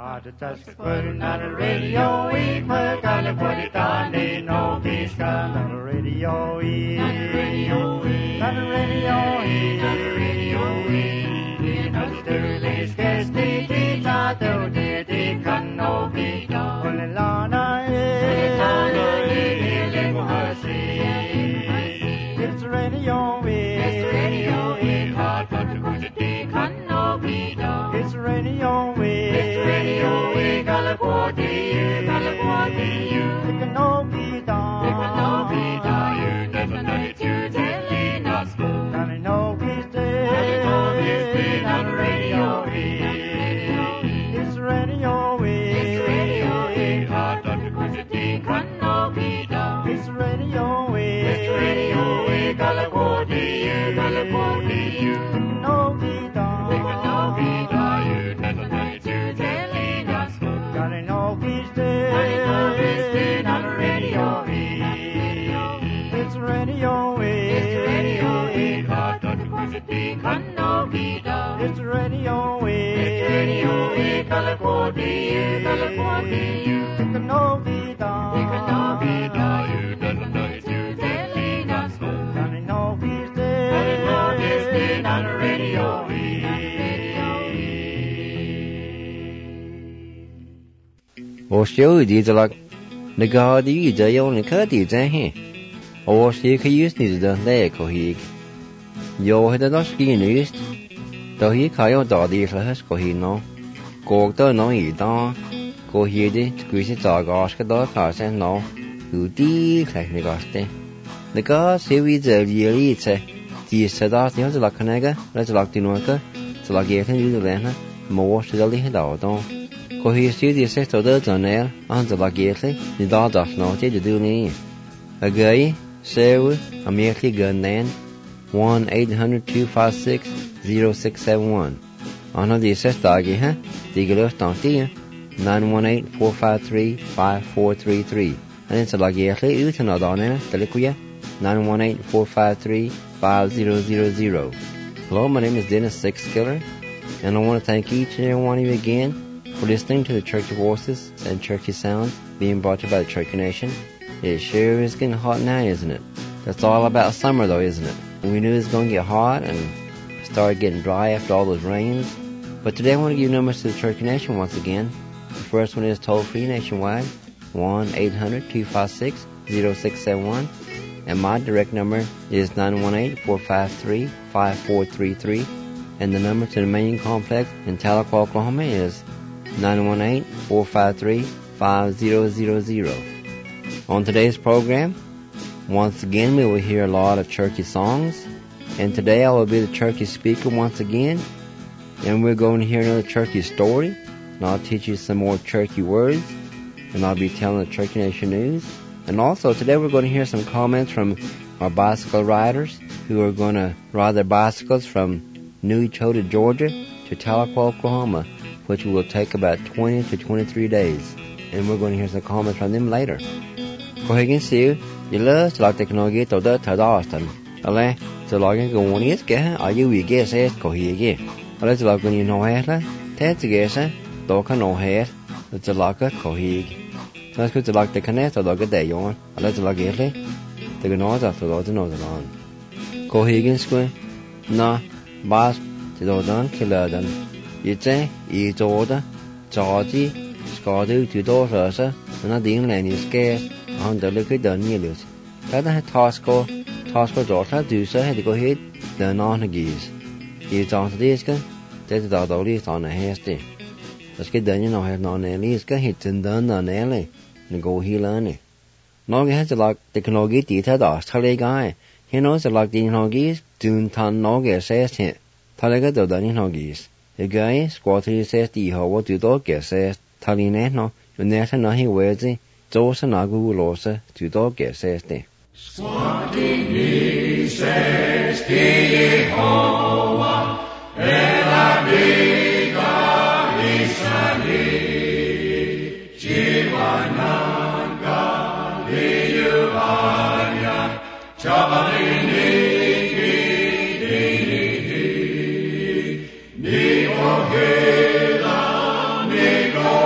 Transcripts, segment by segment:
Put it on the radio, we put it on the no peace on the radio, on the radio, on the radio, on the radio, on the release case the teacher to the can no be done. Only Lana is it's radio, it's radio, hard but to put it can no be done. It's radio, California, it can no be done. It can no be done. You never know it, you telling us. And I know he's dead. And I know he's dead on the radio. It's radio. It's radio. Hard on the quantity can no be done. It's radio. It's radio. California, California, it can no be done. It can no be done. You never know it, you telling us. I know he's dead. I know he's dead on the radio. It's radio. It's radio. Hard on the quantity can no be done. It's radio. It's radio. California, California, it can no be done. It can no be done. You never know it, you telling us. I know he's dead. I know he's dead on the radio. Or show you the like the God you the only cut is here. Or she can use the leg or he. Yo had a skin used. Though he can't do this as he no. Go to no eat down. Go here the squeeze it dog ask a dog cars and no. Who deep like the goste. The God say we the really say. The said that the other like a nigger, let's lock the worker. So like getting you the land. More to the little dog. Go here see the set of the tunnel on the baguette, the dog does not to do me. A guy, Sarah, immediately gun then 1-800-256-0671. On the assess dog, huh? The girls don't see 918-453-5433. And it's a baguette, you can not on it, the liquid 918-453-5000. Hello, my name is Dennis Sixkiller, and I want to thank each and every one of you again for listening to the Church of Voices and Churchy Sounds being brought to you by the Churchy Nation. It sure is getting hot now, isn't it? That's all about summer though, isn't it? We knew it was going to get hot and start getting dry after all those rains. But today I want to give you numbers to the Churchy Nation once again. The first one is toll-free nationwide, 1-800-256-0671. And my direct number is 918-453-5433. And the number to the main complex in Tahlequah, Oklahoma is 918-453-5000. On today's program, once again we will hear a lot of churchy songs, and today I will be the churchy speaker once again, and we're going to hear another churchy story, and I'll teach you some more churchy words, and I'll be telling the Churchy Nation news. And also today we're going to hear some comments from our bicycle riders who are going to ride their bicycles from New Echota, Georgia to Tahlequah, Oklahoma, which will take about 20 to 23 days. And we're going to hear some comments from them later. Go ahead and see you love to like technology to the Tadastan. Ale, to like a go on is get, are you we guess it? Go here again. Ale, to like when you know hair, Ted to guess it, Doka no hair, it's a like a cohig. So it's good to like the connect or like a day on. Ale, to like it, the gnoz after the nose on. Go here square. Na, Bas, to the done, killer than. You say, each order, Georgie, Scotty, to daughters, and a dean and is scared on the liquid done nearly. That had Tosco daughter, do so had to go ahead, then on the geese. It's on the disc, that's the least on the hasty. Let's get done, you know, have non least, hit and done on alley, and go heal on it. No, he has to like the canoe detail, the guy. He knows the like the geese, doon ton no get says him. Talaga the done geese. The guy, squatty says the how to dog says, Talinetno, you never know he wears it, Josa Nagu Losa, to dog says the. Squatty says the Yehovah, Elabiga Isani, Chivananga, Liyuanya, Chabalini. Ni Ogela, Ni Go.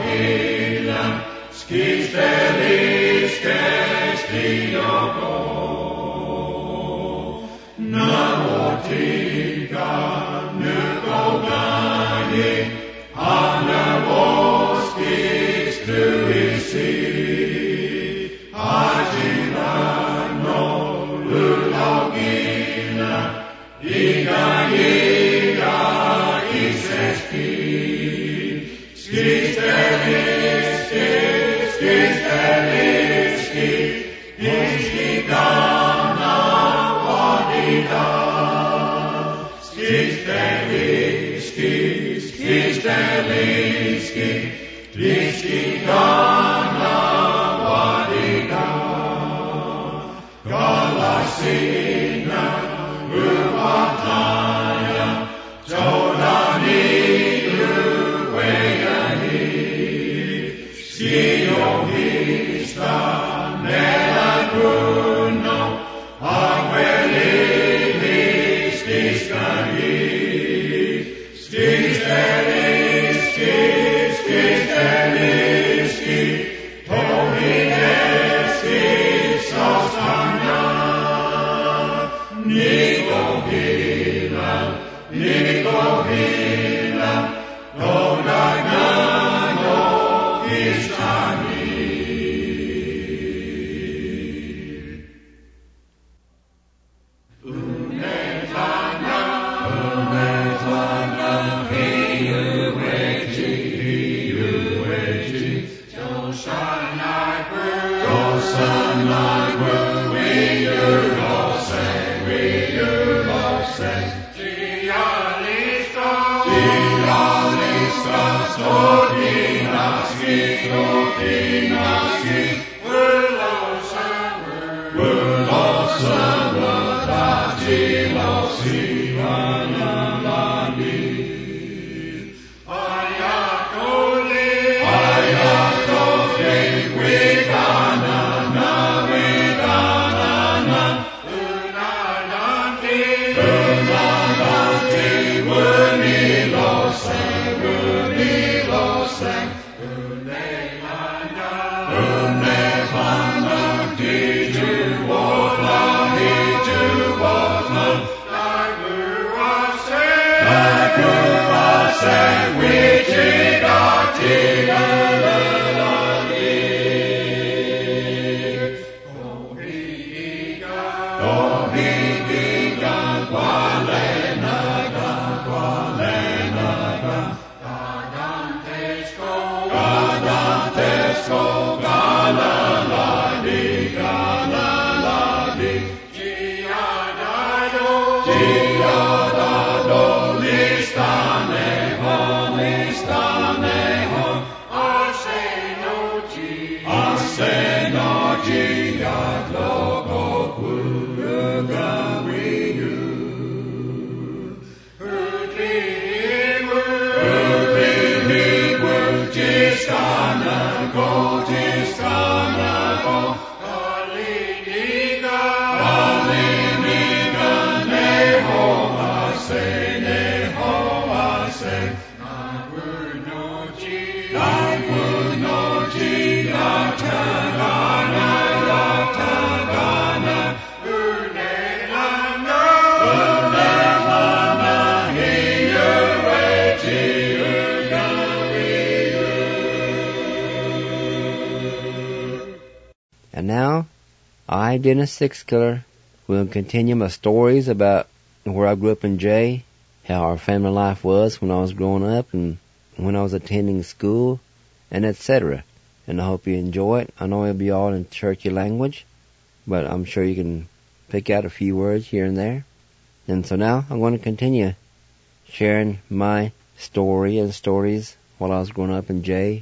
And now, I, Dennis Sixkiller, will continue my stories about where I grew up in Jay, how our family life was when I was growing up and when I was attending school, and etc. And I hope you enjoy it. I know it'll be all in Cherokee language, but I'm sure you can pick out a few words here and there. And so now I'm going to continue sharing my story and stories while I was growing up in Jay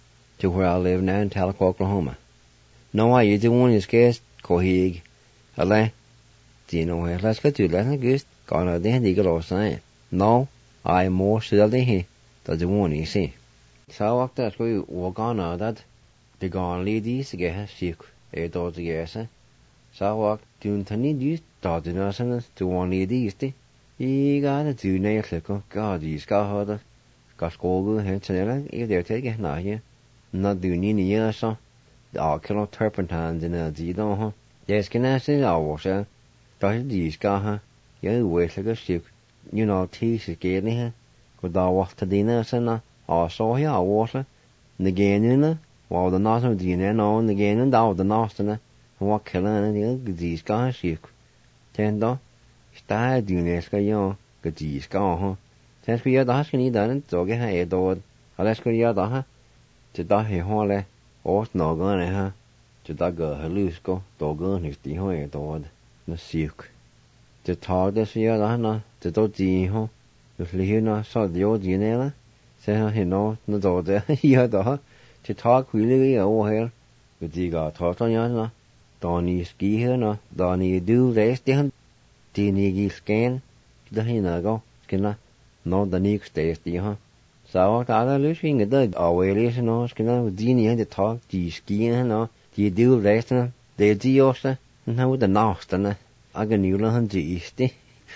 to where I live now in Tahlequah, Oklahoma. No, I used to want to guess Kohig. Hello? Do you know where? Let's go to let's go. Gone out there, you got saying. No, I more still here. Does the one you see? So I walked out we walk on out that the gone ladies to get her sick. A dog to get her. So I walked doing tiny dudes, dog to nurse to one lady, you got to do nail click. God, you got her. got school here today, if they're taking now here. Not doing any years, so the alkyl turpentines in a zero, huh? Yes, can I say, I was there. That's these guys, huh? You wait like a ship, you know, teeth is getting here. Go down what to dinner, son, or saw here, water. The gain in it, while the north of dinner, no, the gain and down the north, and what killing and these guys ship. Tendo, style doing this guy, cái gì có ha, thế bây giờ đó cái này đó cho cái hay đồ, hay là cái giờ đó ha, chỉ đó hay hoa lệ, ớt nọ cái này ha, chỉ đó cái hay lúa có, đồ cái này tí hoa đồ, nó siêu, chỉ tháo cái giờ đó nó, chỉ đó gì ha, rồi lấy nó sau đó gì này là, sẽ hay nó做这giờ đó, chỉ tháo quý cái ở ngoài, cái gì cả tháo cho nhau nó, đó ni ski hết nó, đó ni do race đi hơn, thì ni scan. Đó hình nào có cái nào nó đã níu test đi ha sao ta đã lúc khi người ta ở ngoài đấy nó cái nào gì nhỉ để thọ chỉ ski nó chỉ điều đấy nó để gì ớt nó đã nấu nó cái níu là hơn gì đấy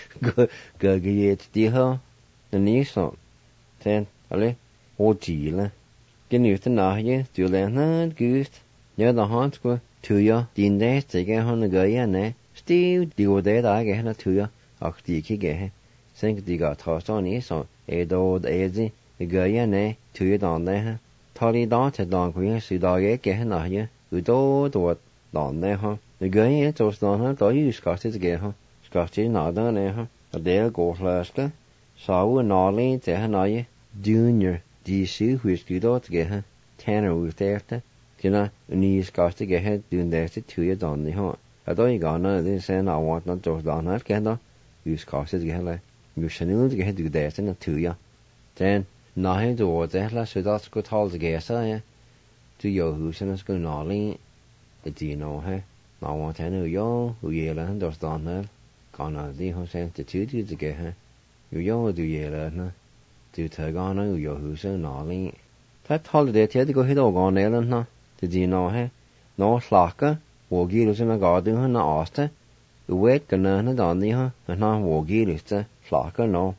cái gì đi ha nó níu sao thế ale ô chỉ là cái níu thế nào chứ chủ lên nó cứ nhớ đó hắn có thứ ya tin đấy thì cái hắn cái gì này still điều đấy đã cái nó thứ ya thì khi cái sinh cái cái thọ sau này sau đồ gì cái gì này thứ đòn đấy ha thọ đi đó thì đòn của sự đó cái nào nhá cứ đồ đòn đấy ha cái gì cho đòn ha tới use cái ha cái nào đó này ha để go flash cái sau nó lên thì ha nói junior đi sư huyết cái đó cái ha tanner with that cái nào ni cái ha doing that thứ đòn đấy ha ở đó cái nó thì sẽ nào want nó cho đòn hết cái đó use cái là you should get do that in the 2 ya then na he do that la so that's good all together ya to your who should go na li the you know he na want to know yo who ye la do stand there kana di ho sen to two to get he you yo do ye la na to ta ga na yo who so na li that holiday te to go he do ga ne la na the you know he no slaka wo gi lo na ga do na aste wait cái nó đòn đi ha nó vô ghi được chứ flock nó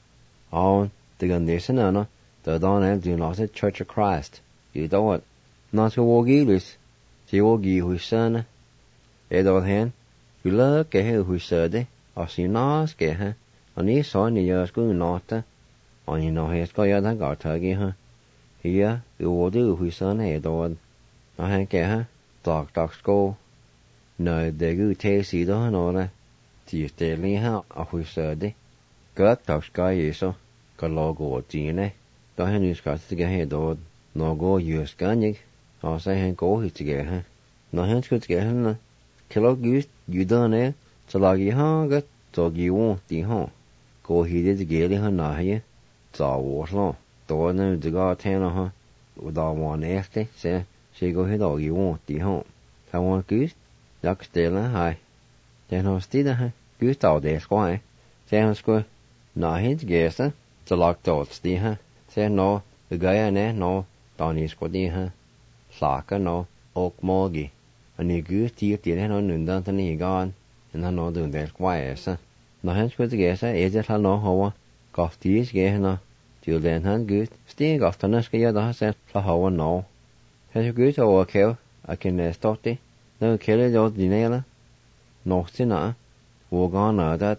từ gần đây xem nó từ đó này từ nó sẽ Church of Christ gì đó nó sẽ vô ghi được chỉ vô ghi hồi xưa nè để đó hen cứ lỡ cái hồi xưa đấy ở xin nó cái ha anh ấy nói này giờ cứ nó ta anh ấy nói hết có giờ thằng gọi thở kia ha thì á cứ vô được hồi xưa này đó nó hay cái ha đọc school nơi để cứ theo gì đó nó là chỉ để liên ha ở hồi xưa đấy cái đọc cái gì sao cái logo gì này đó hay như cái gì cái đó logo use cái nhỉ họ sẽ hay cố thì cái ha nó hay cái ha cái logo use đó này cho là cái ha cái cho cái wo thì ha cố thì cái gì cái ha nào hay cho wo lo đó này cái cái nó ha đó mà này sẽ cố thì đó cái wo thì ha thằng nó cứ Lắc stille hai. Den har stille hai. Gud av det skal jeg. Sen skulle nå hent gæsa. Så lagt alt sti hai. Sen nå gøyene nå Dani skal de hai. Saka nå og magi. Og ni Gud tiger til henne undan til ni gan. En han nå dun det skal jeg. Nå hent skulle gæsa det han nå hova. Gaft tis gæhene. Til den han Gud. Sti gaft han skal gjøre det sen. Så hova nå. Hen Gud over kæv. Jeg kan stå det. Nó kể cho gì này là nó xin à vô gan ở đó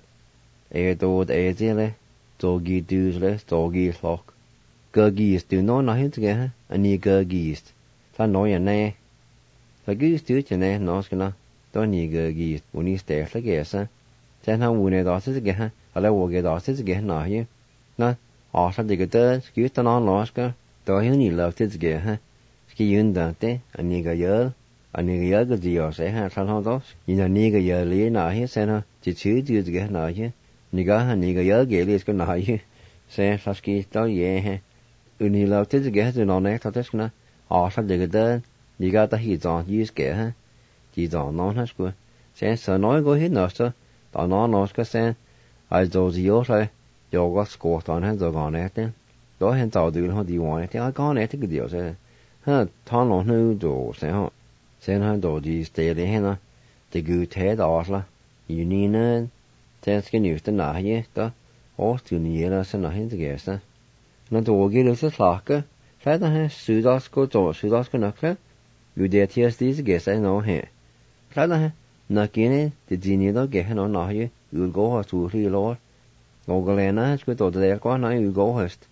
đồ gì đấy đồ gì từ đấy đồ gì lọc cơ gì từ nó hết cái ha anh ấy cơ gì ta nói vậy này ta cứ từ trên này nó cái nào đó ni cơ gì uống đi stay là cái sao chẳng hạn uống này đó sẽ cái ha hay là uống cái đó sẽ cái nào nhé nó họ sẽ cái đó cứ ta nó cái đó hiện ni là sẽ cái ha cái yên đó thế anh ấy cái giờ anh ấy nhớ cái gì ở sẽ ha sao không đó nhưng mà ni cái giờ lý nào hết xem ha chỉ chứ chưa cái nào chứ ni cái nhớ cái lý cái nào chứ sẽ sao cái đó vậy ha ni là thế cái hết nó này thôi thế nó họ sao cái đó ni cái ta hiểu rõ như cái ha chỉ rõ nó hết rồi sẽ sợ nói có hết nữa sao đó nó cái xem ai做gì đó thôi做個 score 當然就講呢啲，都係做對咯，啲話啲講呢啲個điều sẽ，哈，他攞呢做成好，成喺度啲 stay 嚟啦，啲佢睇到啦，而你呢，即係個 news 的哪些，都，我就你啦，是哪些這個事， na dogi lusa slaka, fada ha sudasko to sudasko nakla, udetias these gesa no he. Fada ha nakine the dinido geha no nahi, go has to lor. Ogalena has good or there go na go hast.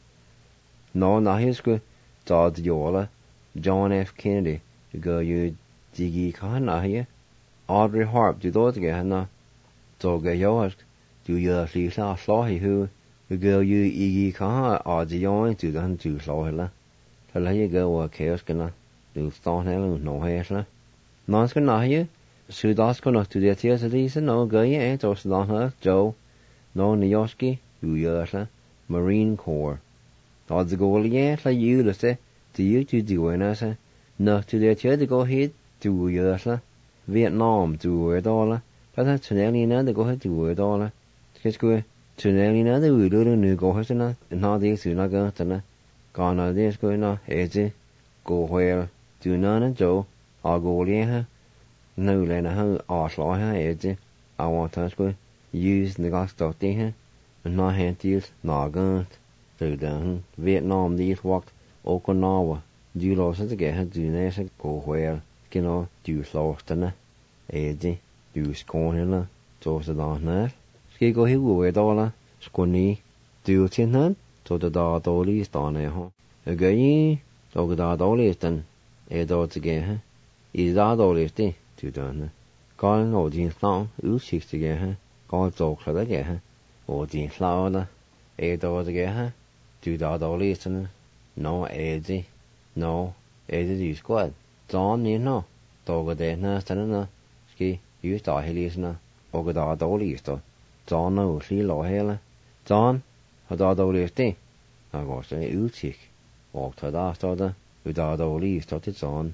No nahi is good, Todd Yola, John F. Kennedy, to go you digi kan nahi, Audrey Harp, do those geha na. So ge yoast, do you lisa slahi who go you igi kan or the yoin to the to slahilla. Tell you go or chaos gonna do stone hell no hesla. Non's gonna nahi, Sudasko not to the tears of these no go ye ain't or slahna, Joe. No Nioski, Uyasla, Marine Corps. Odds the goal yet like you to say, to you to do us, no to the chair to go ahead to Uyasla, Vietnam to Uerdola, but that's Tunelina to go ahead to Uerdola. Kiss go Tunelina the Udu new go husna, and not these who not going to gone on this going on, easy, go where, do none and Joe, I'll go here. No lena her, or slaw her, easy, I want to go. Use the gas dot there, and not hand use, not guns. So then, Vietnam these walked Okinawa. Do lost to get her do next go where, do lost in it. Eddie, do scorn in it, so the don net. Ski go here with dollar, squinny, do tin hen, so the dog dolly is down there, huh? Again, so the dog dolly is done, a dog to get her. Is that dolly is to done. Calling all jeans long, you 6 to get her. Có dọc là cái ha, ở trên sao đó, đó cái ha, từ đó đó đi xem, nó gì, nó gì squad, John nhỉ nó, đó cái đấy na xem nó, cái yếu tố hay là xem, ở cái đó đó đi đó, John nó xí lo hay là, John, ở đó đó đi thế, à có sẽ yếu chiếc, ở đó đó, ở đó đó đi đó thì John,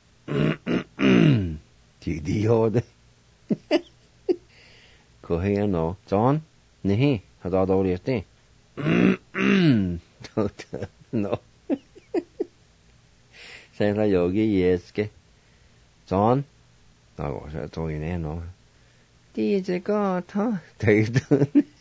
chỉ đi thôi đấy. Cô hay nó, John, nè, hả đó đâu liệt đi. No. Xem là yogi yes cái. John, nó gọi sẽ tôi nè nó. Đi chỉ có thôi, thấy được.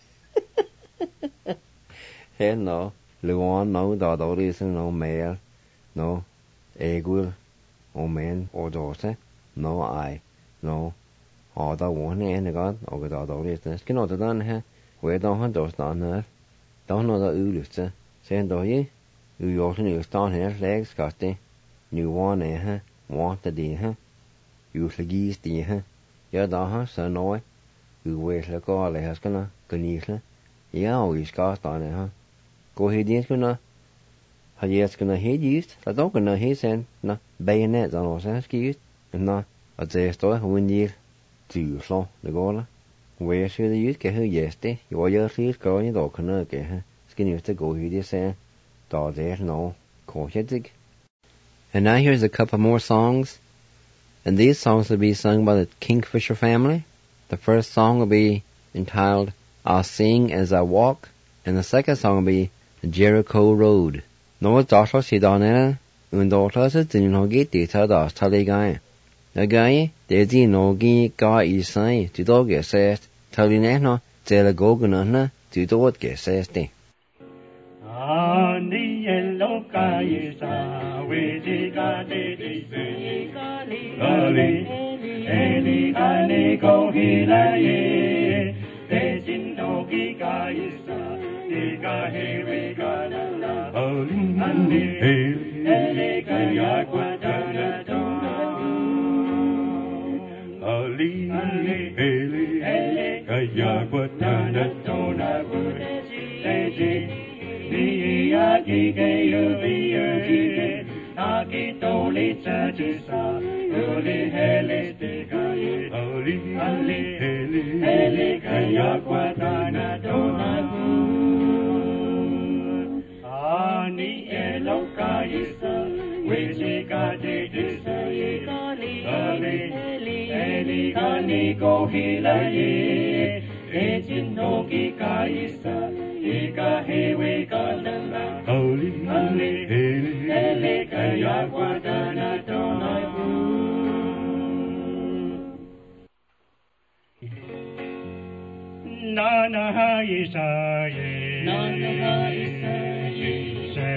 Thế nó, lưu nó đó đâu đi xem nó mẹ, nó, egul, ô men, ô đồ sẽ, nó ai, nó. Họ ta muốn nè này con, ở cái đó đi thế, cái nó đó nè, về đó hắn đó nữa, đó nó đã ưu được chứ, xem đó gì, ưu yếu thì ưu tao nè, legs cả thế, như one nè ha, want the đi ha, ưu là gì đi ha, giờ đó ha, sợ nói, ưu về là có lại hết cái nó, cái gì là, giờ ưu cả tao nè ha, có hết đi cái nó, hay giờ cái nó hết đi, là đó cái nó hết sen, nó bayonet đó nó sẽ cái, nó, ở đây tôi không đi. Tù lo, the gola. Where should the youth get her yeste? You are your feet going to Okana get her. Skin used to go here, say, da there no, Kohedig. And now here's a couple more songs. And these songs will be sung by the Kingfisher family. The first song will be entitled, I'll Sing As I Walk. And the second song will be Jericho Road. No, it's also she done it. And daughter says, didn't know get data, that's tally guy. A guy, there's no guy is saying, to dog get says, tell you now, tell a gogan, to dog get says. On the yellow guy is a wizzy got it, Eli Gani go hila ye, there's no guy is a Gahe Gana, Eli Gaya Quatana. Ali, Kaya Quatana Tona Budesi, Niaki Gayu Vier, Aki Toli Satisa, Uli Helistica, Ali, Kaya Quatana Tona Bud, Ani Eloka Yisa, Wizika Disa, Ali Gani go hila ye, Ejin no Gika Isa, Ika Hewe Galala, Ali, Eli Kaya Guadana Donaibu. Nana Isa ye, Nana Isa ye,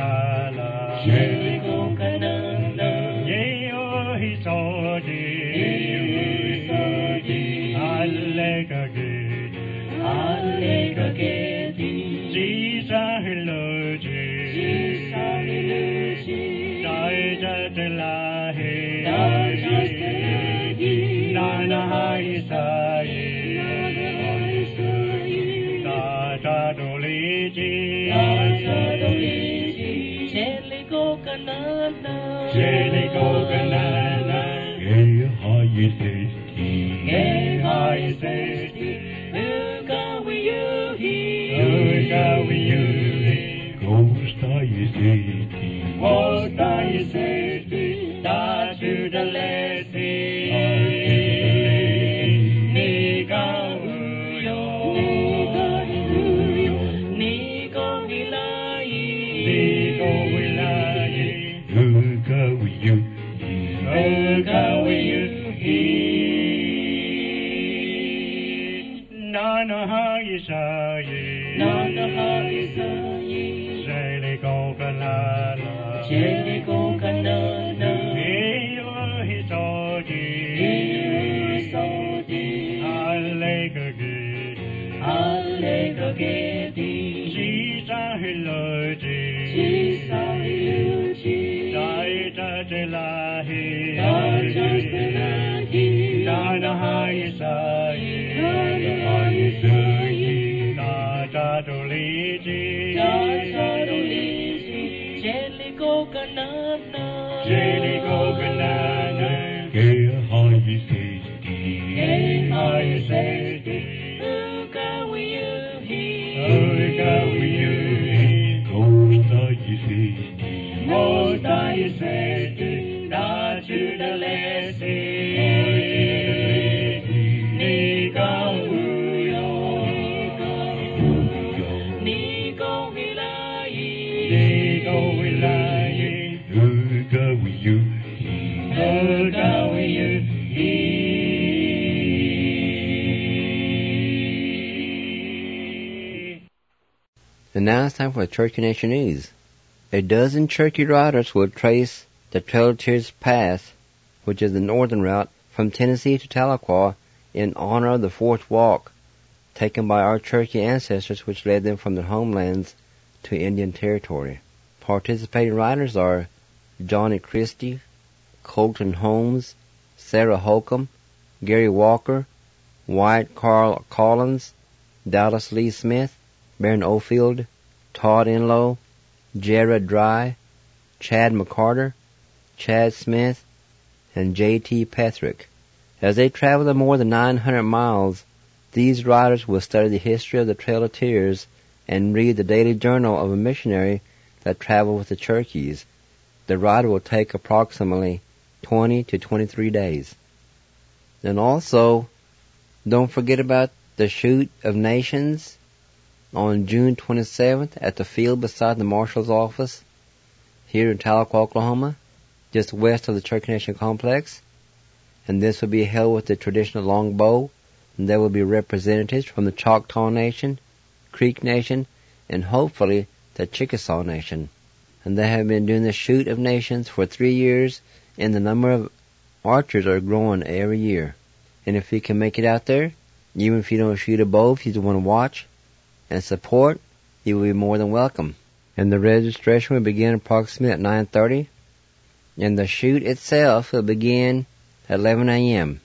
And now it's time for the Cherokee Nation News. A dozen Cherokee riders will trace the Trail of Tears Path, which is the northern route from Tennessee to Tahlequah, in honor of the Fourth Walk, taken by our Cherokee ancestors, which led them from their homelands to Indian Territory. Participating riders are Johnny Christie, Colton Holmes, Sarah Holcomb, Gary Walker, Wyatt Carl Collins, Dallas Lee Smith, Baron Ofield, Todd Enlow, Jared Dry, Chad McCarter, Chad Smith, and J.T. Patrick. As they travel the more than 900 miles, these riders will study the history of the Trail of Tears and read the daily journal of a missionary that traveled with the Cherokees. The ride will take approximately 20 to 23 days. And also, don't forget about the Shoot of Nations on June 27th at the field beside the Marshal's office here in Tahlequah, Oklahoma, just west of the Cherokee Nation Complex. And this will be held with the traditional longbow, and there will be representatives from the Choctaw Nation, Creek Nation, and hopefully the Chickasaw Nation. And they have been doing the Shoot of Nations for 3 years, and the number of archers are growing every year. And if you can make it out there, even if you don't shoot a bow, if you just want to watch and support, you will be more than welcome. And the registration will begin approximately at 9:30, and the shoot itself will begin at 11 a.m.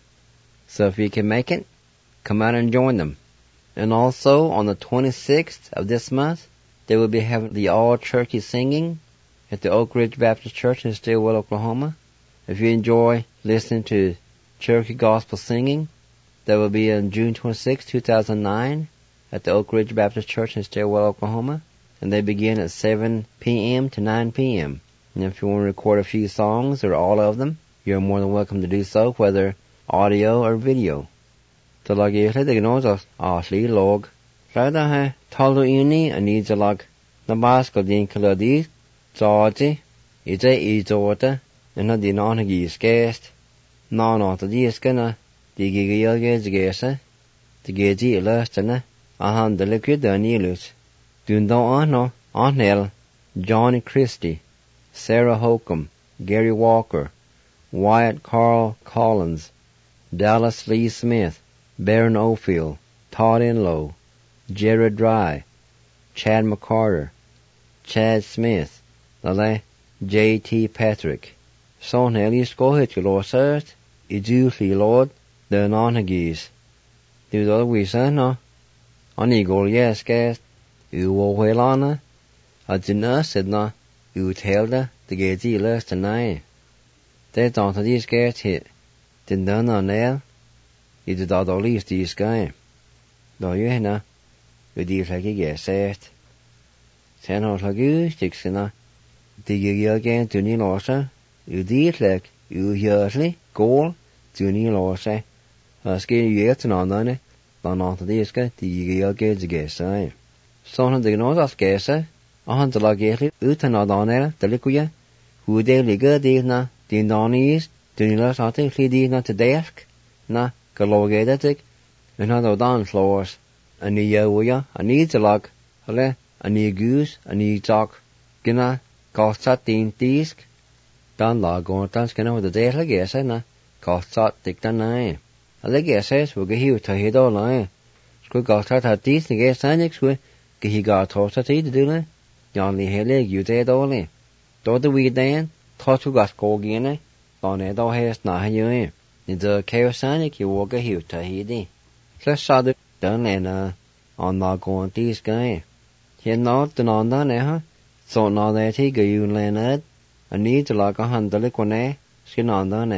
So if you can make it, come out and join them. And also on the 26th of this month, they will be having the all-Cherokee singing at the Oak Ridge Baptist Church in Stillwell, Oklahoma. If you enjoy listening to Cherokee gospel singing, that will be on June 26, 2009 at the Oak Ridge Baptist Church in Stillwell, Oklahoma. And they begin at 7 p.m. to 9 p.m. And if you want to record a few songs or all of them, you're more than welcome to do so, whether audio or video. Så lag jeg slett ikke noe så aslig låg. Så da har talu inni og nidja lag. Når bare skal din kaladi, tsaji, i tåte, en av dine anhegi skæst. Nå til de skene, de gigge de geji i løstene, og han delikvid og nilus. Dun da anhel, Johnny Christie, Sarah Holcomb, Gary Walker, Wyatt Carl Collins, Dallas Lee Smith, Baron Oldfield, Todd Enlow, Jared Dry, Chad McCarter, Chad Smith, Lale, J.T. Patrick. Son Elias Gohit Losert, Iduli Lord, the Nonagis. Do the we say no? On eagle, yes, guest. You will well on a dinner said no, you tell the get dealers tonight. They don't these guests hit. Didn't done on there. You did all the least these guys. No, you know. You did like you get set. Sen out like you, Dixon. Did you again to Neil Orsa? You did like you usually goal to Neil Orsa. Skin you yet on it. Don't know these guys. Did you get to get say? Son the nose of guesser. On the logically, Utan on there, the liquid. Who they ligger did na, the Donnies, the Nila something, he did not to desk. Na, Galogatic, another down floors. A near wire, a need to log, a near goose, a need talk. Gina, cost 13 disc. Don log on Tanskin over the day, I guess, na, cost tick the 9. I guess we'll get here to hit all line. Squid got 13 to get Sanix with, he got tossed to do it. Johnny Haley, you dead only. Do the weed then, thought you got go again, on it all has not you in. In the chaos sanic, you walk a hill to Hidi. Let's saw the done and on not going these guys. He not the non done, so now that he go you Leonard, I need to like 100 liquid, skin on done,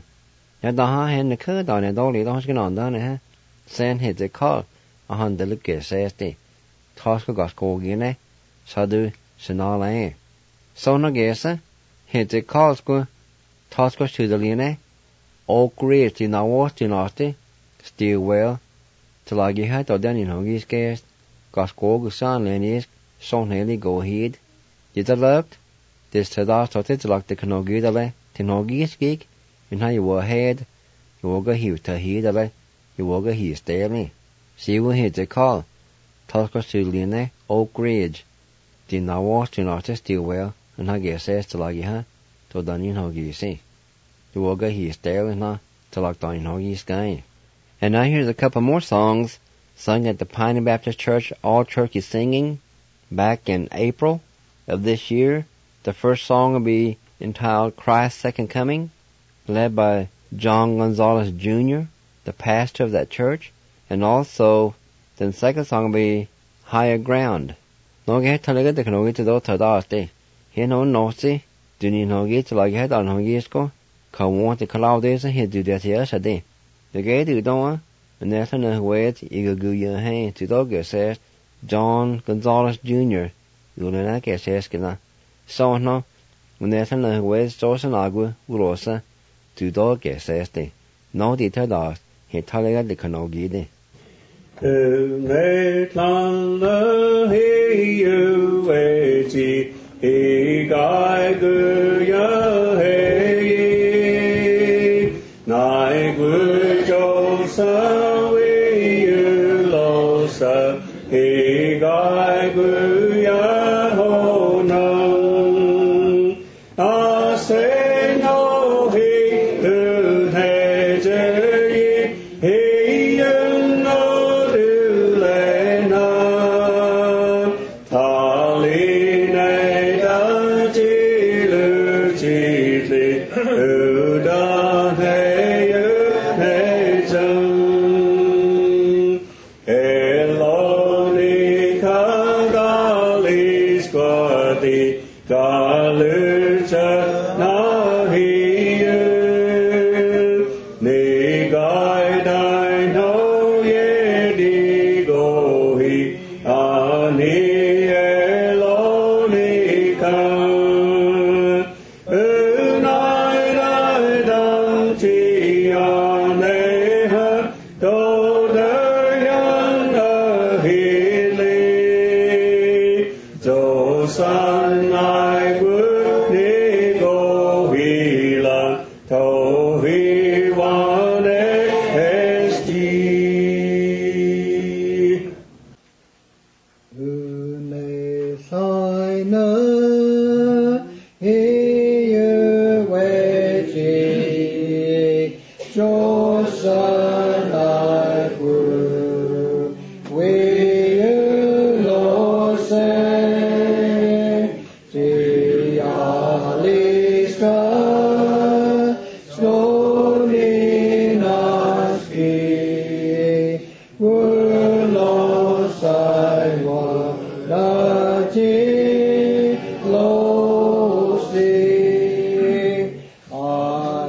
Yet the high hand the curd on it, only don't skin on done, Send hit the call, 100 liquid says they. Toss got go again, Sadu, Sinala. So no guess, hit the calls go, toss go to the line, all great in our water naughty, still well, till I get had or done in hungry's guest, got go son Lenny's, son Haley go ahead. Did I loved? This to that started to like the canoe dale, Tinogi's gig, and how you were ahead, you will go here to heed dale, you will go here daily. See when hit the call, toss go to the line, Oak Ridge. Did not watch to not still well, and I guess says to like you to done in hoggy see. You will go here stale and not to like down in hoggy sky. And now here's a couple more songs sung at the Pioneer Baptist Church All Turkey Singing back in April of this year. The first song will be entitled Christ's Second Coming, led by John Gonzalez Jr., the pastor of that church, and also the second song will be Higher Ground. No get to look at the canoe to do to that. He no nocy, do you know get to like head on Hongisco? Come want the cloud is and he do that yesterday. The gate you don't, and that's another way you go your hand to dog says John Gonzalez Jr. You'll not get says, so no, when that's another way, George and Agua, Urosa, to dog says they. No detail that, he tell you the canoe giddy. Metlanna heyu eti igai guya hei nai gujo sa wiyu losa igai guya honang ase no hi unhejeri heyun no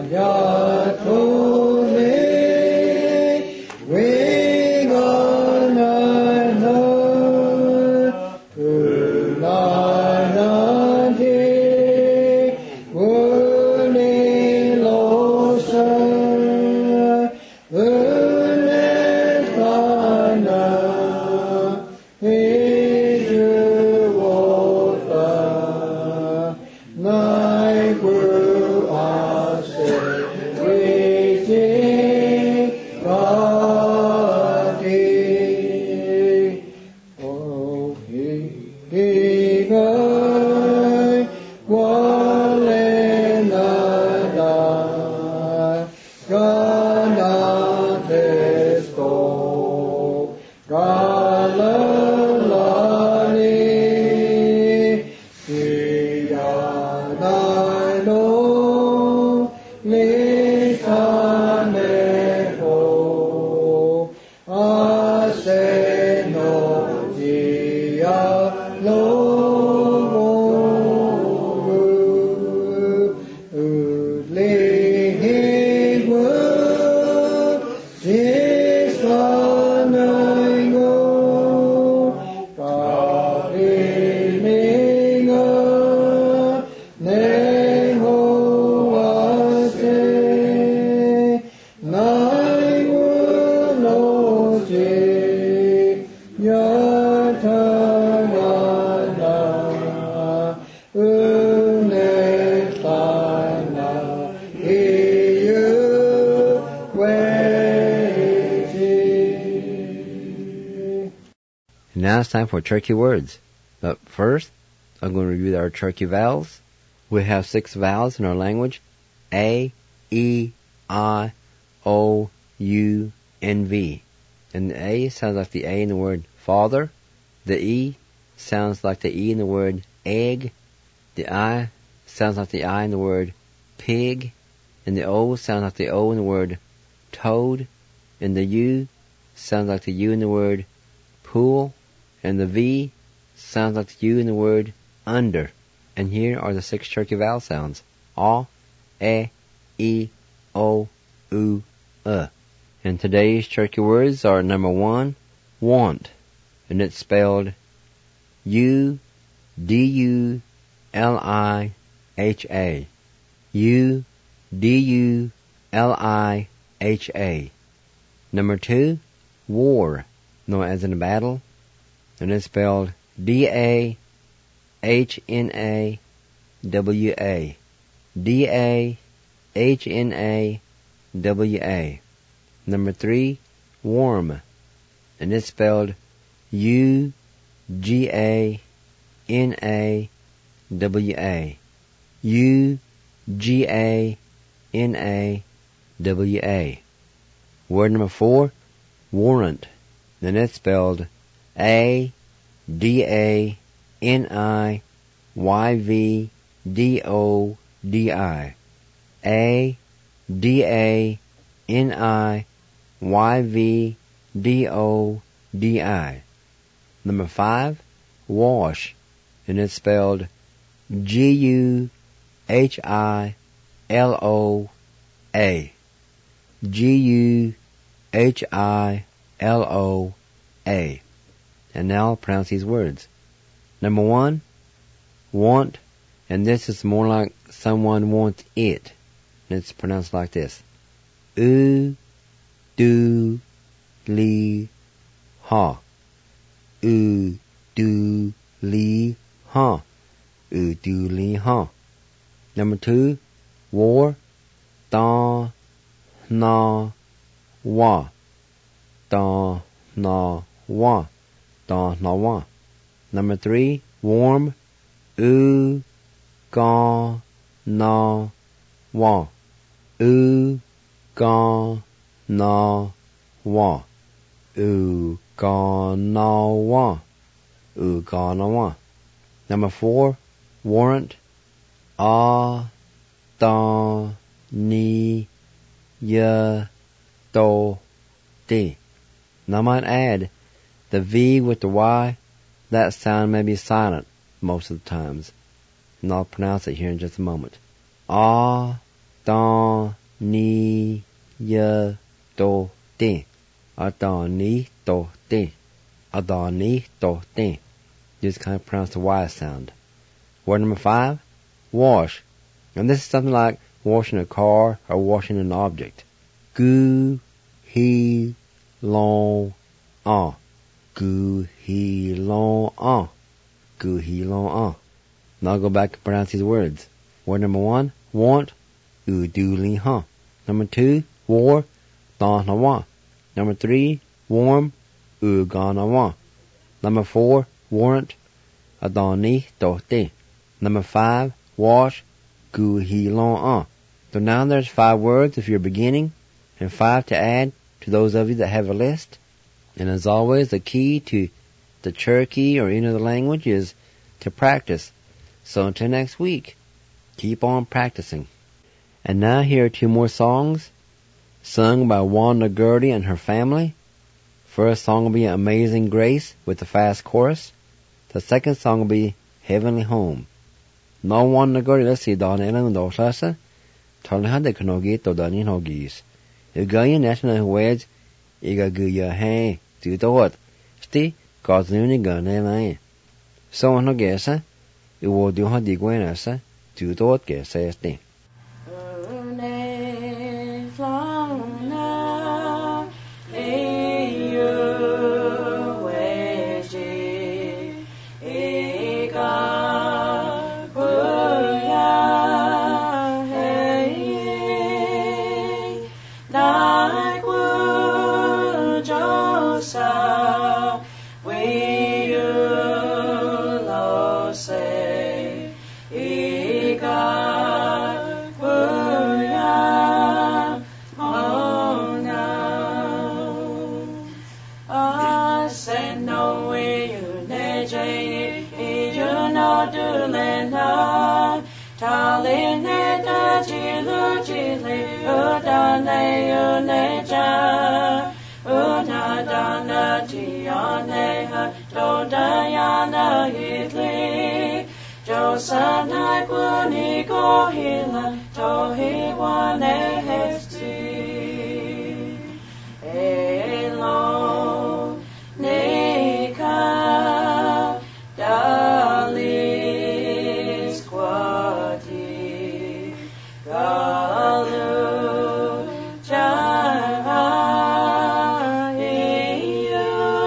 Now it's time for Turkey words. But first, I'm going to review our Turkey vowels. We have 6 vowels in our language: A, E, I, O, U, and V. And the A sounds like the A in the word father. The E sounds like the E in the word egg. The I sounds like the I in the word pig. And the O sounds like the O in the word toad. And the U sounds like the U in the word pool. And the V sounds like the U in the word under. And here are the 6 Turkey vowel sounds: A, E, O, U, And today's Turkey words are number 1, want. And it's spelled U-D-U-L-I-H-A. U-D-U-L-I-H-A. Number 2, war. No, as in a battle. And it's spelled D-A-H-N-A-W-A. D-A-H-N-A-W-A. Number 3, warm. And it's spelled U-G-A-N-A-W-A. U-G-A-N-A-W-A. Word number 4, warrant. And it's spelled A-D-A-N-I-Y-V-D-O-D-I. A-D-A-N-I-Y-V-D-O-D-I. Number 5, wash. And it's spelled G-U-H-I-L-O-A. G-U-H-I-L-O-A. And now I'll pronounce these words. Number 1, want. And this is more like someone wants it. And it's pronounced like this: U-do-li-ha. U-do-li-ha. U-do-li-ha. Number 2, war. Da-na-wa. Da-na-wa. Da-na-wa. Number 3, warm. U-ga-na-wa. U-ga-na-wa. U-ga-na-wa. U-ga-na-wa. Number 4, warrant. A-da-ni-ya-do-di. Now I might add, the V with the Y, that sound may be silent most of the times. And I'll pronounce it here in just a moment. A-da-ni-ya-do-di. ni, ya, do, din. Adani, do, din. Adani, do, din. Just kind of pronounce the Y sound. Word number 5, wash. And this is something like washing a car or washing an object. Gu, he, long, ah. Gu, he, long, ah. Gu, he, long, ah. Now I'll go back and pronounce these words. Word number 1, want, u, du, li, ha. Number 2, war, da, na, wa. Number 3, warm, u, ga, na, wa. Number 4, warrant, adani, do, de. Number 5, wash, gu, he, long, ah. So now there's 5 words if you're beginning, and 5 to add to those of you that have a list. And as always, the key to the Cherokee or any other language is to practice. So until next week, keep on practicing. And now here are 2 more songs sung by Wanda Gertie and her family. First song will be Amazing Grace with a fast chorus. The second song will be Heavenly Home. No Wanda Gertie, let's see, Don Ellen do Sasa. Tarleha de Kanogi to Danin Hogis. Ugayan National Wedge, Iga Guya Hay, do the what? Sti, God's Nuni Gun Elaine. So on Nogesa, it will do her digwenasa, do the what guess says thing. Sanai puni ko hila tohi wane hefti elo nika dalis kwati galu java iu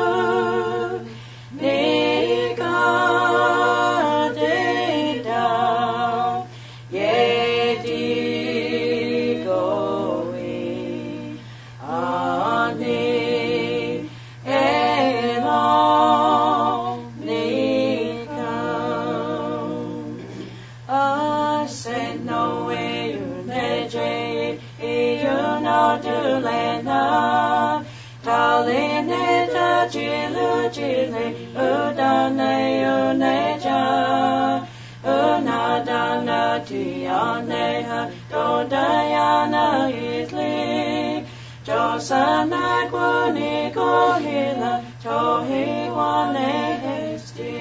nika Sanai puni ko hila tohi wane hefti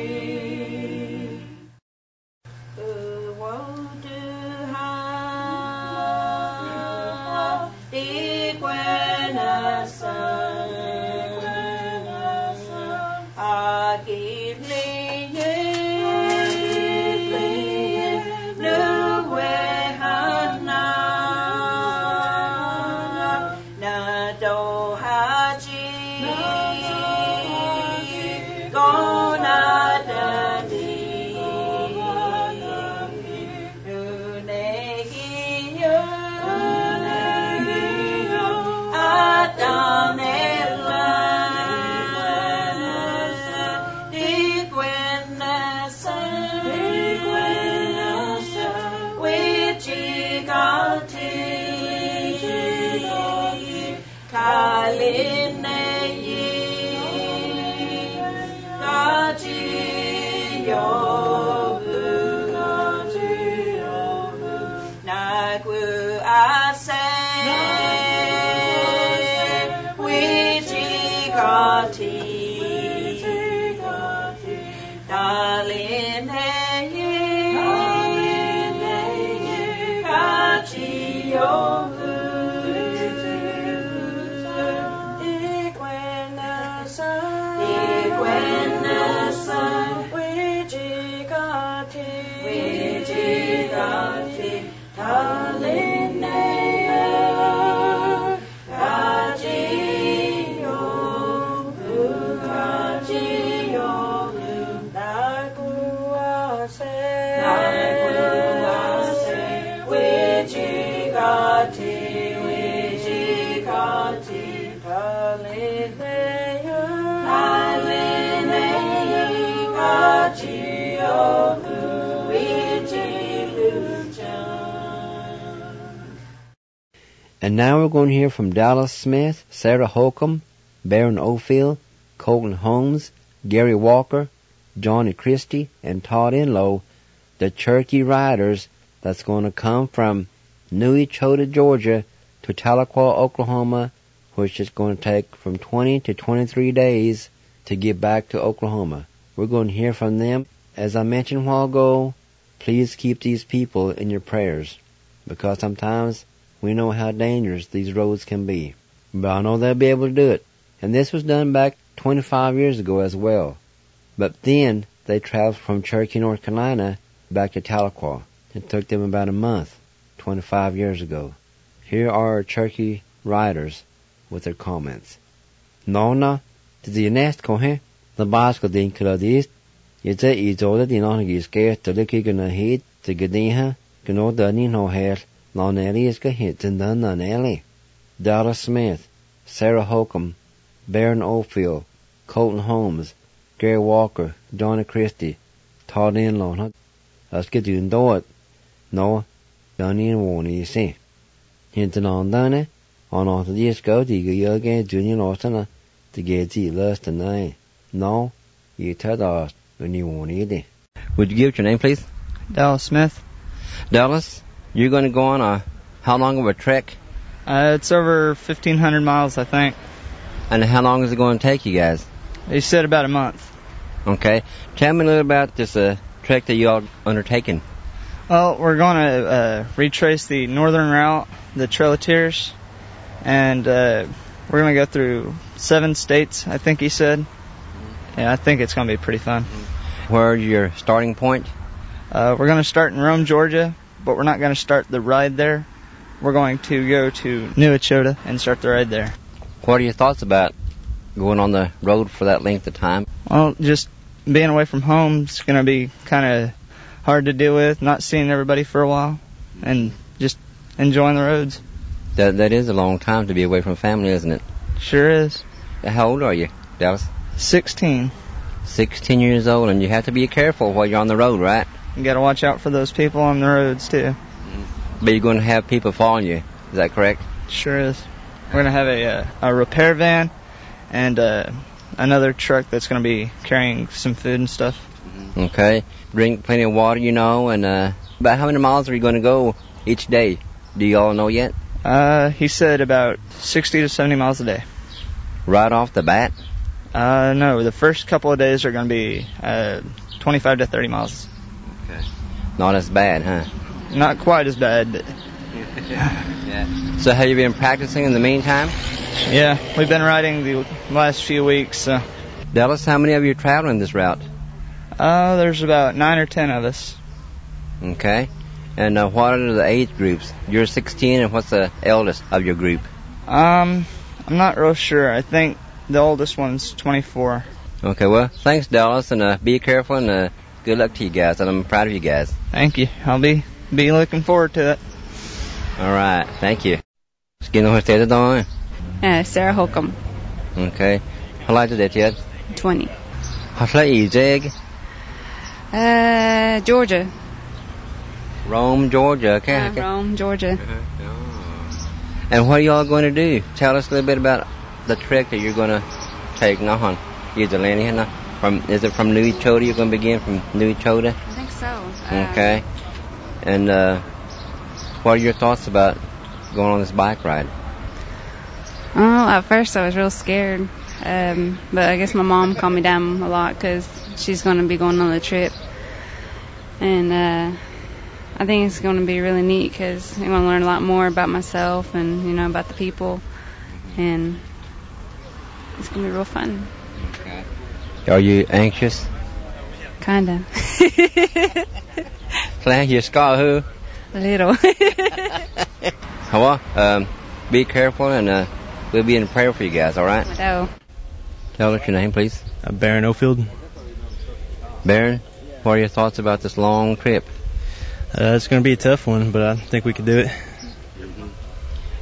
Yo And now we're going to hear from Dallas Smith, Sarah Holcomb, Baron Oldfield, Colton Holmes, Gary Walker, Johnny Christie, and Todd Enlow, the Cherokee Riders that's going to come from New Echota, Georgia to Tahlequah, Oklahoma, which is going to take from 20 to 23 days to get back to Oklahoma. We're going to hear from them. As I mentioned a while ago, please keep these people in your prayers, because sometimes we know how dangerous these roads can be. But I know they'll be able to do it. And this was done back 25 years ago as well. But then they traveled from Cherokee, North Carolina back to Tahlequah. It took them about a month, 25 years ago. Here are our Cherokee Riders with their comments. Nona, the nest cohe, the basket din cladist, it's a isola din on his scared to the kick in the head, to Gadiha, Gano Dunny no hair, non Eliaska hits and done on Ellie. Dallas Smith, Sarah Holcomb, Baron Oldfield, Colton Holmes, Gary Walker, Johnny Christie, Todd Enlow, let's get you do it. No, Dunny and Warney, you see. Hinton on Dunny, on all the disco, the yoga junior Lawson, to get the lust tonight. No, you tell us when you want it. Would you give your name, please? Dallas Smith. Dallas, you're going to go on how long of a trek? It's over 1,500 miles, I think. And how long is it going to take you guys? They said about a month. Okay. Tell me a little about this trek that you all undertaking. Well, we're going to retrace the northern route, the Trail of Tears, and we're going to go through 7 states, I think he said. Yeah, I think it's going to be pretty fun. Where's your starting point? We're going to start in Rome, Georgia, but we're not going to start the ride there. We're going to go to New Echota and start the ride there. What are your thoughts about going on the road for that length of time? Well, just being away from home is going to be kind of hard to deal with, not seeing everybody for a while, and just enjoying the roads. That is a long time to be away from family, isn't it? Sure is. How old are you, Dallas? 16. 16 years old, and you have to be careful while you're on the road, right? You got to watch out for those people on the roads, too. But you're going to have people following you, is that correct? Sure is. We're going to have a repair van and another truck that's going to be carrying some food and stuff. Okay. Drink plenty of water, you know, and about how many miles are you going to go each day? Do you all know yet? He said about 60 to 70 miles a day. Right off the bat? No, the first couple of days are going to be 25 to 30 miles. Okay. Not as bad, huh? Not quite as bad, but... Yeah. So have you been practicing in the meantime? Yeah, we've been riding the last few weeks, so... Dallas, how many of you are traveling this route? There's about 9 or 10 of us. Okay. And what are the age groups? You're 16, and what's the eldest of your group? I'm not real sure. I think the oldest one's 24. Okay, well, thanks, Dallas, and be careful, and good luck to you guys, and I'm proud of you guys. Thank you. I'll be looking forward to it. All right, thank you. Skin what state on? Sarah Holcomb. Okay. How long did that yet? 20. How's that easy? Georgia. Rome, Georgia. Okay. Rome, Georgia. And what are y'all going to do? Tell us a little bit about the trek that you're going to take. Is it from New Echota? You're going to begin from New Echota? I think so. Okay. And what are your thoughts about going on this bike ride? Well, at first I was real scared. But I guess my mom calmed me down a lot because she's going to be going on the trip. And I think it's going to be really neat because I'm going to learn a lot more about myself and, you know, about the people. And it's going to be real fun. Okay. Are you anxious? Kinda. Plan your scar who? A little. Well, be careful, and we'll be in prayer for you guys, all right? So. Tell us your name, please. Baron Oldfield. Baron, what are your thoughts about this long trip? It's going to be a tough one, but I think we can do it.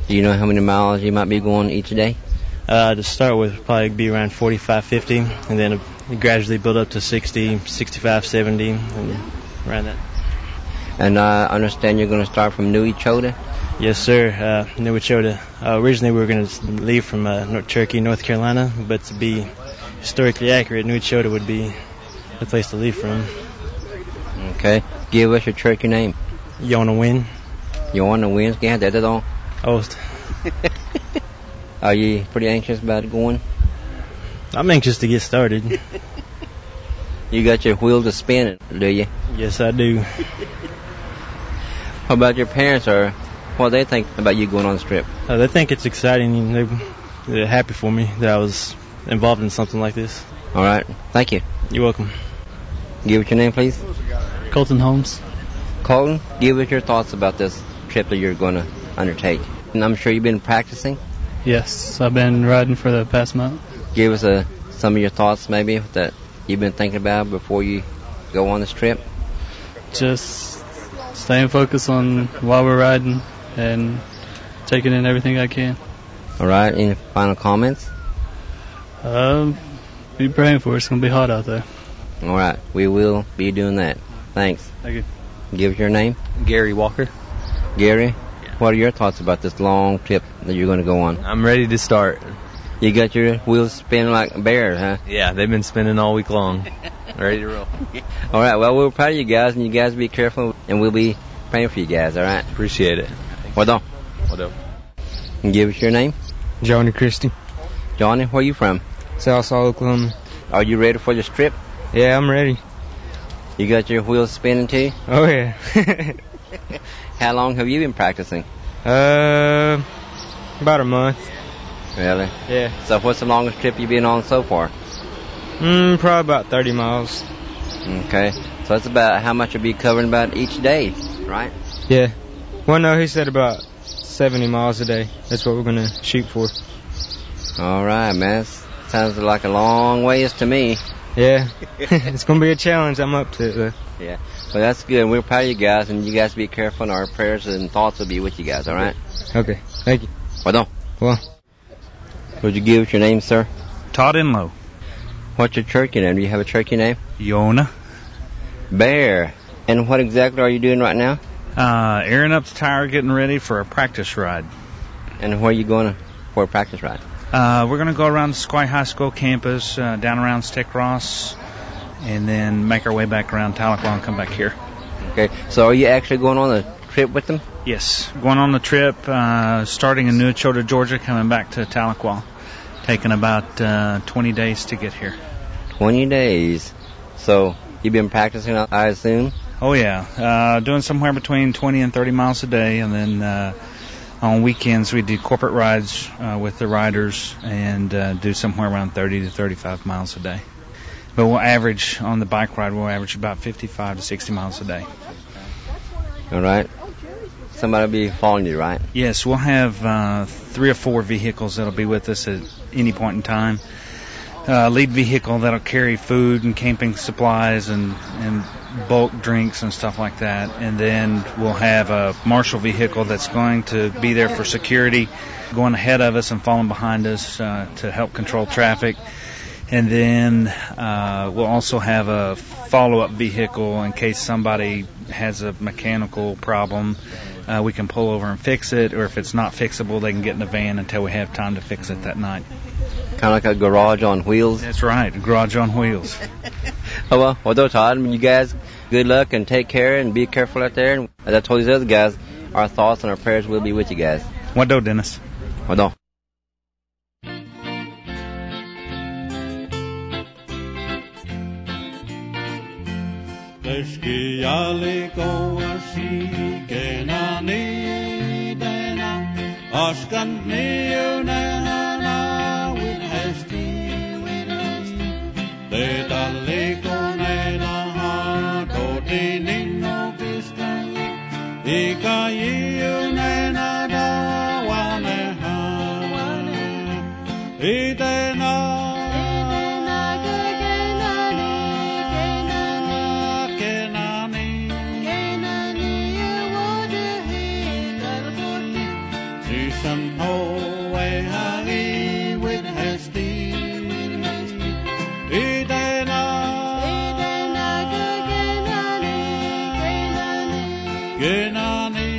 Do you know how many miles you might be going each day? To start with, probably be around 45, 50, and then gradually build up to 60, 65, 70, and around that. And I understand you're going to start from New Echota? Yes, sir. New Echota. Originally, we were going to leave from Cherokee, North Carolina, but to be historically accurate, New Echota would be the place to leave from. Okay. Give us your Cherokee name. Yona Win. Yona Win. Nghe để tới đâu? Oh. Are you pretty anxious about going? I'm anxious to get started. You got your wheel to spin, do you? Yes, I do. How about your parents, or what they think about you going on this trip? They think it's exciting. They're happy for me that I was involved in something like this. All right. Thank you. You're welcome. Give us your name, please. Colton Holmes. Colton, give us your thoughts about this trip that you're going to undertake. And I'm sure you've been practicing. Yes, I've been riding for the past month. Give us some of your thoughts maybe that you've been thinking about before you go on this trip. Just staying focused on while we're riding and taking in everything I can. All right. Any final comments? Be praying for it. It's going to be hot out there. All right. We will be doing that. Thanks. Thank you. Give us your name. Gary Walker. Gary, what are your thoughts about this long trip that you're going to go on? I'm ready to start. You got your wheels spinning like a bear, huh? Yeah, they've been spinning all week long. Ready to roll. All right, well, we're proud of you guys, and you guys be careful, and we'll be praying for you guys, all right? Appreciate it. Well done. Well done. And give us your name. Johnny Christie. Johnny, where are you from? Southside, Oklahoma. Are you ready for this trip? Yeah, I'm ready. You got your wheels spinning too? Oh, yeah. How long have you been practicing? About a month. Really? Yeah. So what's the longest trip you've been on so far? Probably about 30 miles. Okay. So that's about how much you'll be covering about each day, right? Yeah. Well, no, he said about 70 miles a day. That's what we're going to shoot for. All right, man. Sounds like a long ways to me. Yeah. It's going to be a challenge. I'm up to it, though. Yeah. Well, that's good. We're proud of you guys, and you guys be careful, and our prayers and thoughts will be with you guys, all right? Okay. Thank you. Well done. Well. Would you give us your name, sir? Todd Enlow. What's your Cherokee name? Do you have a Cherokee name? Yona. Bear. And what exactly are you doing right now? Airing up the tire, getting ready for a practice ride. And where are you going for a practice ride? We're going to go around the Sequoia High School campus, down around Stick Ross, and then make our way back around Tahlequah and come back here. Okay. So are you actually going on a trip with them? Yes. Going on the trip, starting in New Echota, Georgia, coming back to Tahlequah. Taking about 20 days to get here. 20 days. So you've been practicing, I assume? Oh, yeah. Doing somewhere between 20 and 30 miles a day, and then on weekends we do corporate rides with the riders and do somewhere around 30 to 35 miles a day. But we'll average, on the bike ride, we'll average about 55 to 60 miles a day. All right. Somebody will be following you, right? Yes, we'll have 3 or 4 vehicles that'll be with us at any point in time. Lead vehicle that'll carry food and camping supplies and bulk drinks and stuff like that. And then we'll have a marshal vehicle that's going to be there for security, going ahead of us and following behind us to help control traffic. And then we'll also have a follow-up vehicle in case somebody has a mechanical problem. We can pull over and fix it, or if it's not fixable, they can get in the van until we have time to fix it that night. Kind of like a garage on wheels? That's right, a garage on wheels. Oh, well, Todd, you guys, good luck and take care and be careful out there. And as I told these other guys, our thoughts and our prayers will be with you guys. What do, Dennis? What do? Askan niunena with hesti te talikoneena haatoti ninno pistan ika iunena dawaneha itena Susan Ho way high with Hesty. Idena Genani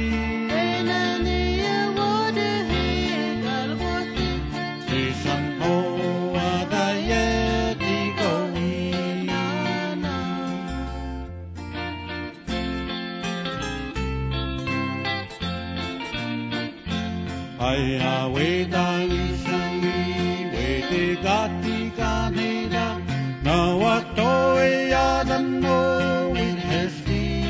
Susan Ho adayeti gowi. Aya we dawishangi we te gati kanira na watoi adano with Hesty.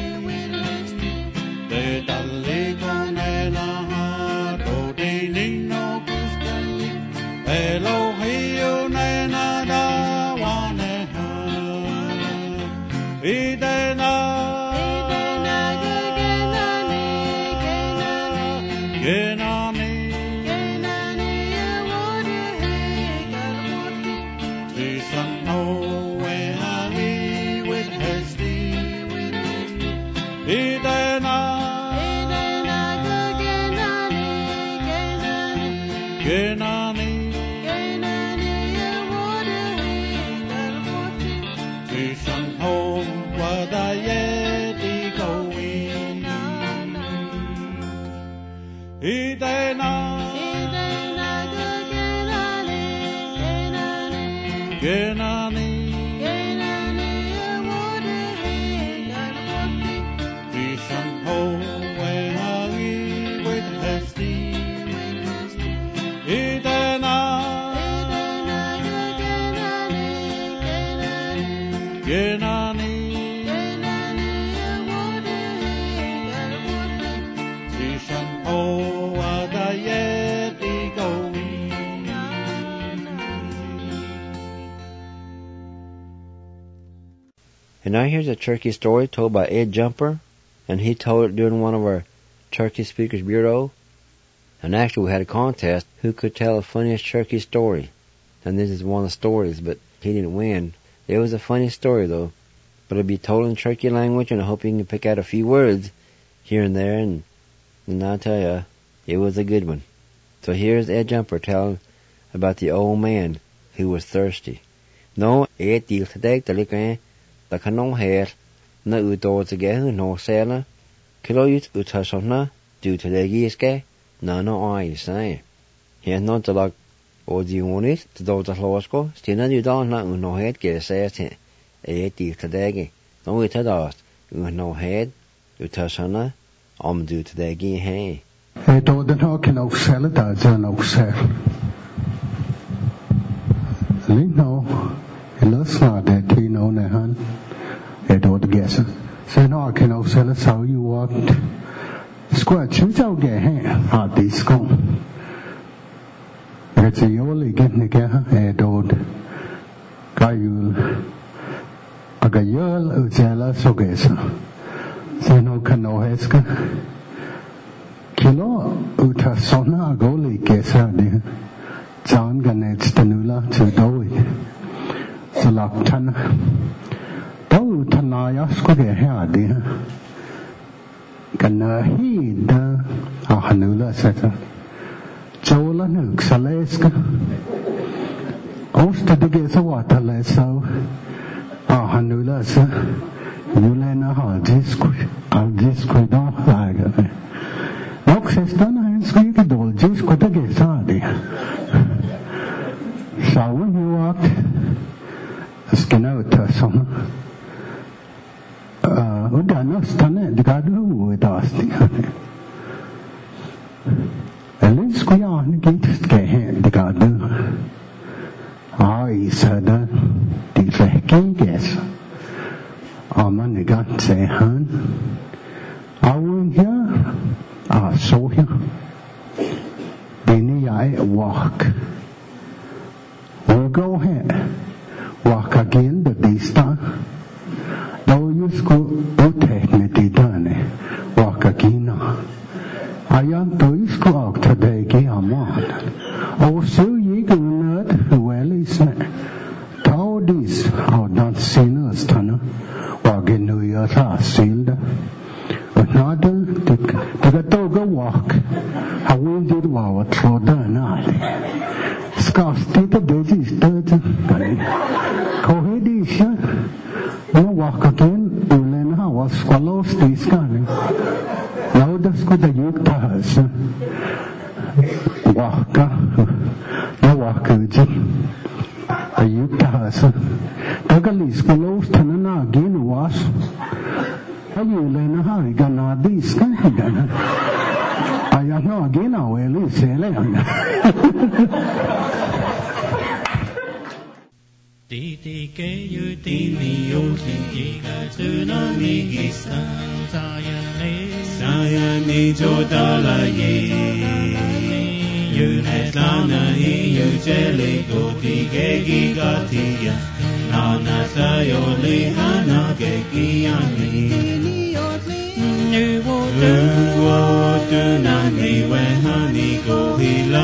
Te talle konela ha do de nino kustali Elohio nena da wane ha Idena Genani Susan Ho way high with Hesty. Idena Genani Susan Ho wadayeti gowi. Idena Genani Susan Ho way high with Hesty. Idena Genani Susan Ho adayeti gowi. And now here's a turkey story told by Ed Jumper, and he told it during one of our Turkey Speakers Bureau. And actually we had a contest who could tell the funniest turkey story. And this is one of the stories, but he didn't win. It was a funny story though. But it'll be told in turkey language, and I hope you can pick out a few words here and there, and I'll tell you, it was a good one. So here's Ed Jumper telling about the old man who was thirsty. No, Ed deal today to look at the canon hair, na udoors again, no sailor, kiloyut utasona, due to the giske, no I say. Here's not the luck, or the unit, to those of Losco, still you don't know no head get says it. Ed deal today, no it had asked, no head, utasona, due to the gi hay. I don't know can of sell it as an of sell. No, it looks not that he know the hand. I don't guess it. So no, I can of sell it how you walked. Square choose out get hand at this go. It's a yoli get nigga, I don't. Gayul. A gayul ujala so guess. So no can no heska. Kilo utasona goli gesa de John Ganets Tanula to Dowie. The Laptana. Do Tanaya Square hair, dear. Gana he the Hanula setter. Jola Nuke Saleska. Osta de Gesa water less so. Hanula, sir. You lena I'll just quit off like Sestana and squeak a doll, just quite a guess, so when you walked, skin out some, Udana stunner, the garden with us. And let's go on and get the garden. I said that the king guess. Man, got say, hun. I went here. I saw him. Then I walk. We'll go ahead. Walk again, but this time. Though you school, technically done. Walk again. I am to school out today, I'm on. Oh, so you can not, well, is it? All this, I'll not see us, Tanner. Walk in New York, I sealed. Not to go walk. I will Then did wow throw down all. Scarce did the baby stirred. Cohedisha. No walk again. Ulen how was swallows this gun. Now that's good that you pass. Walker. No walker. A you pass. Tagali swallows tanana again was. How you learn how you gonna this gun? I know again, I will say, Titi ke yu tini yu tiki ka tsunami gisa sayane jodala ye yu netlana yu jeli goti ke gigatiya nana sayoli hana ke kiyani Tunani wehani kohila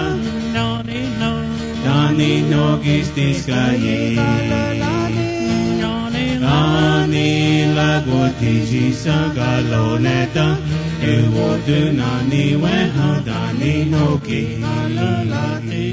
Dani no gistiskaye Dani lagoti jisagaloneta Ewo tunani weha dani no gilati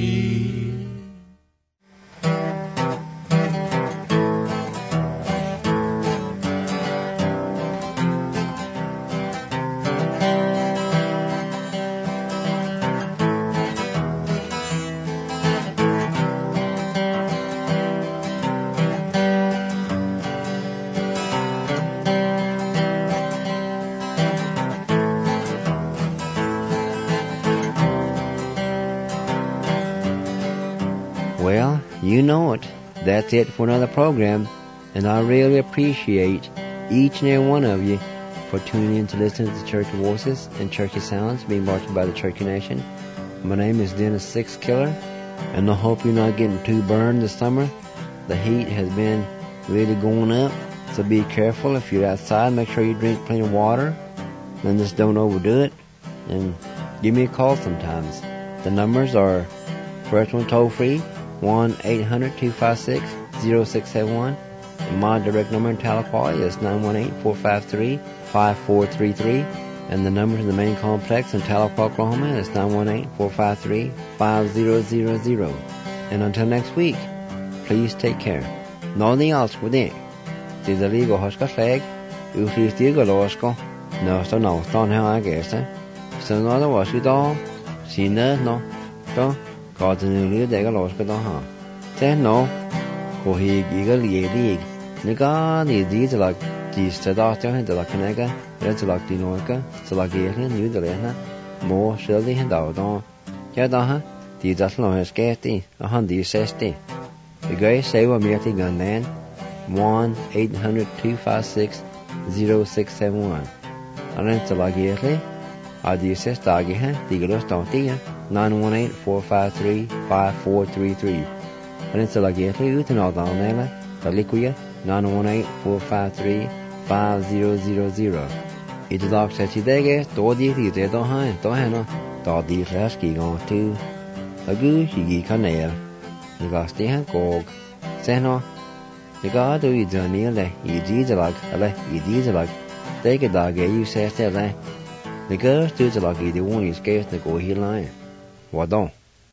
Well, you know it. That's it for another program, and I really appreciate each and every one of you for tuning in to listen to the Cherokee Voices and Cherokee Sounds being brought to you by the Cherokee Nation. My name is Dennis Six Killer, and I hope you're not getting too burned this summer. The heat has been really going up, so be careful. If you're outside, make sure you drink plenty of water, and just don't overdo it, and give me a call sometimes. The numbers are, first one toll-free, 1-800-256-0671. And my direct number in Tahlequah is 918-453-5433. And the number to the main complex in Tahlequah, Oklahoma is 918-453-5000. And until next week, please take care. Nothing else with it. See the legal husker flag. If you still go losko, no, so no, don't have I guess. So no, was it all? See, no, don't. Có tình yêu để cái lối cái đó hả? Thế nó có gì cái gì đi? Nếu có gì thì là chỉ sẽ đó cho hay là cái này cái, để là tí nói cái, là cái này như thế này ha. Mua sữa đi hết đầu đó, cái đó ha. Thì rất là hết cái đi, hắn đi xét đi. The guy say what me thì gần nan 1-800-256-0671. Anh em sẽ là cái này. I do say stagi ha, tigelos tonti ha, 918-453-5433. And it's like you to know down there, the liquid 918-453-5000. It's like such a day, Dodi, they don't have, Dodi Flasky on too. A goose, you can nail. You got stay hand gog. Say no. You got to eat the meal, you did like, take a dog, you say, the girls do the lucky the one is scared to go here line. What don't?